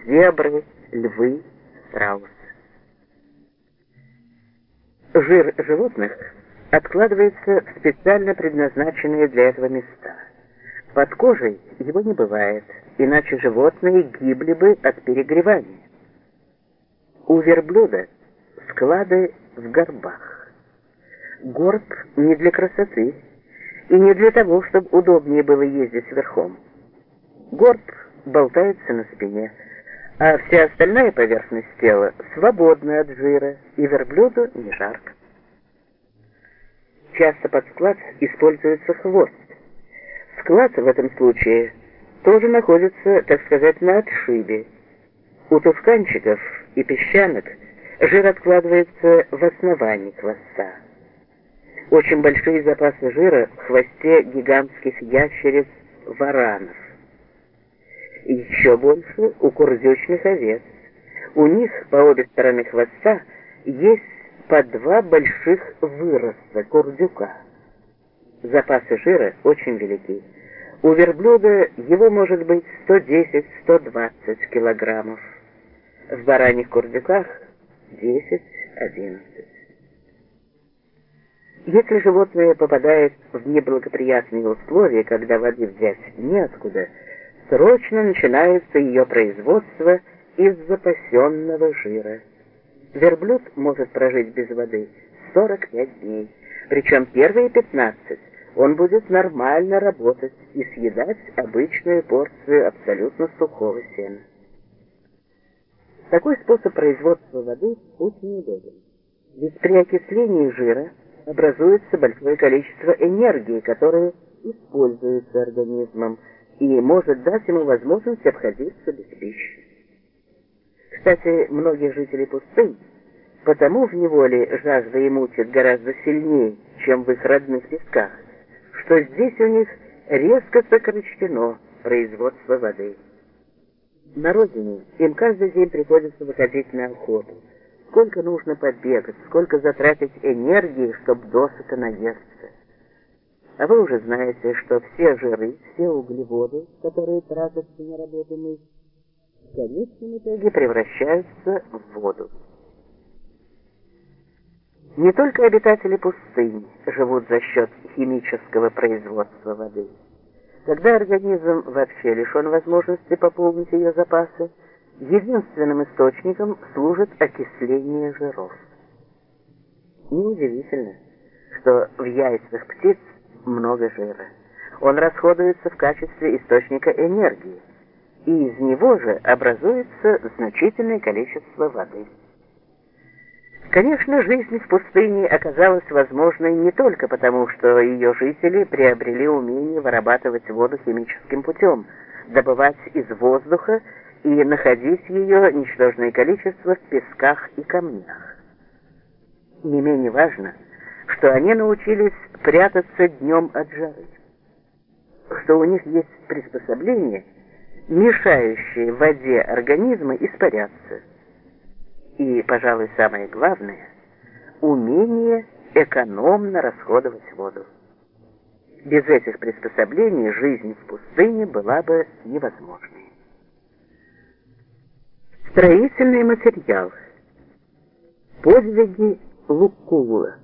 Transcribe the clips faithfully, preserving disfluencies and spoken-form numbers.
зебры, львы, страусы. Жир животных откладывается в специально предназначенные для этого места. Под кожей его не бывает, иначе животные гибли бы от перегревания. У верблюда склады в горбах. Горб не для красоты и не для того, чтобы удобнее было ездить верхом. Горб болтается на спине, а вся остальная поверхность тела свободна от жира, и верблюду не жарко. Часто под склад используется хвост. Склад в этом случае тоже находится, так сказать, на отшибе. У тушканчиков и песчанок жир откладывается в основании хвоста. Очень большие запасы жира в хвосте гигантских ящериц варанов. Еще больше у курдючных овец. У них по обе стороны хвоста есть по два больших выроста курдюка. Запасы жира очень велики. У верблюда его может быть сто десять — сто двадцать килограммов. В бараньих курдюках десять — одиннадцать. Если животное попадает в неблагоприятные условия, когда воды взять неоткуда, срочно начинается ее производство из запасенного жира. Верблюд может прожить без воды сорок пять дней, причем первые пятнадцать он будет нормально работать и съедать обычную порцию абсолютно сухого сена. Такой способ производства воды очень удобен, ведь при окислении жира образуется большое количество энергии, которое используется организмом и может дать ему возможность обходиться без пищи. Кстати, многие жители пустынь потому в неволе жажда и мучит гораздо сильнее, чем в их родных песках, что здесь у них резко сокращено производство воды. На родине им каждый день приходится выходить на охоту. Сколько нужно побегать, сколько затратить энергии, чтобы досыта наесться. А вы уже знаете, что все жиры, все углеводы, которые тратятся на работу мышц, в конечном итоге превращаются в воду. Не только обитатели пустынь живут за счет химического производства воды. Когда организм вообще лишен возможности пополнить ее запасы, единственным источником служит окисление жиров. Неудивительно, что в яйцах птиц много жира. Он расходуется в качестве источника энергии, и из него же образуется значительное количество воды. Конечно, жизнь в пустыне оказалась возможной не только потому, что ее жители приобрели умение вырабатывать воду химическим путем, добывать из воздуха и находить ее ничтожное количество в песках и камнях. Не менее важно, что они научились прятаться днем от жары, что у них есть приспособления, мешающие воде организма испаряться. И, пожалуй, самое главное – умение экономно расходовать воду. Без этих приспособлений жизнь в пустыне была бы невозможной. Строительный материал. Подвиги Лукулла.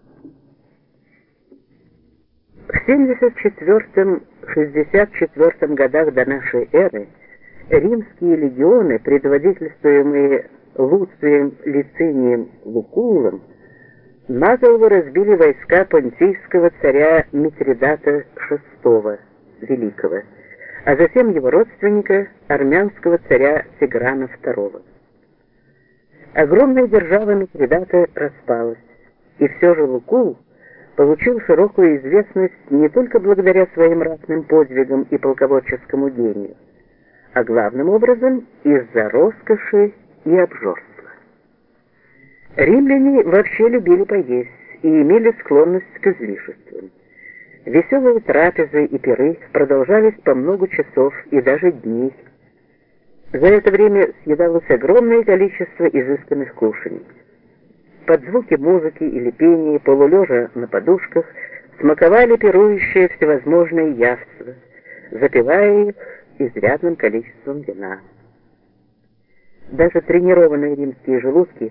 В семьдесят четвёртом — шестьдесят четвёртом годах до нашей эры римские легионы, предводительствуемые Луцием Лицинием Лукуллом, наголову разбили войска понтийского царя Митридата шестого Великого, а затем его родственника, армянского царя Тиграна второго. Огромная держава Митридата распалась, и все же Лукул получил широкую известность не только благодаря своим ратным подвигам и полководческому гению, а главным образом из-за роскоши и обжорства. Римляне вообще любили поесть и имели склонность к излишествам. Веселые трапезы и пиры продолжались по много часов и даже дней. За это время съедалось огромное количество изысканных кушаний. Под звуки музыки или пения, полулежа на подушках, смаковали пирующие всевозможные явства, запивая их изрядным количеством вина. Даже тренированные римские желудки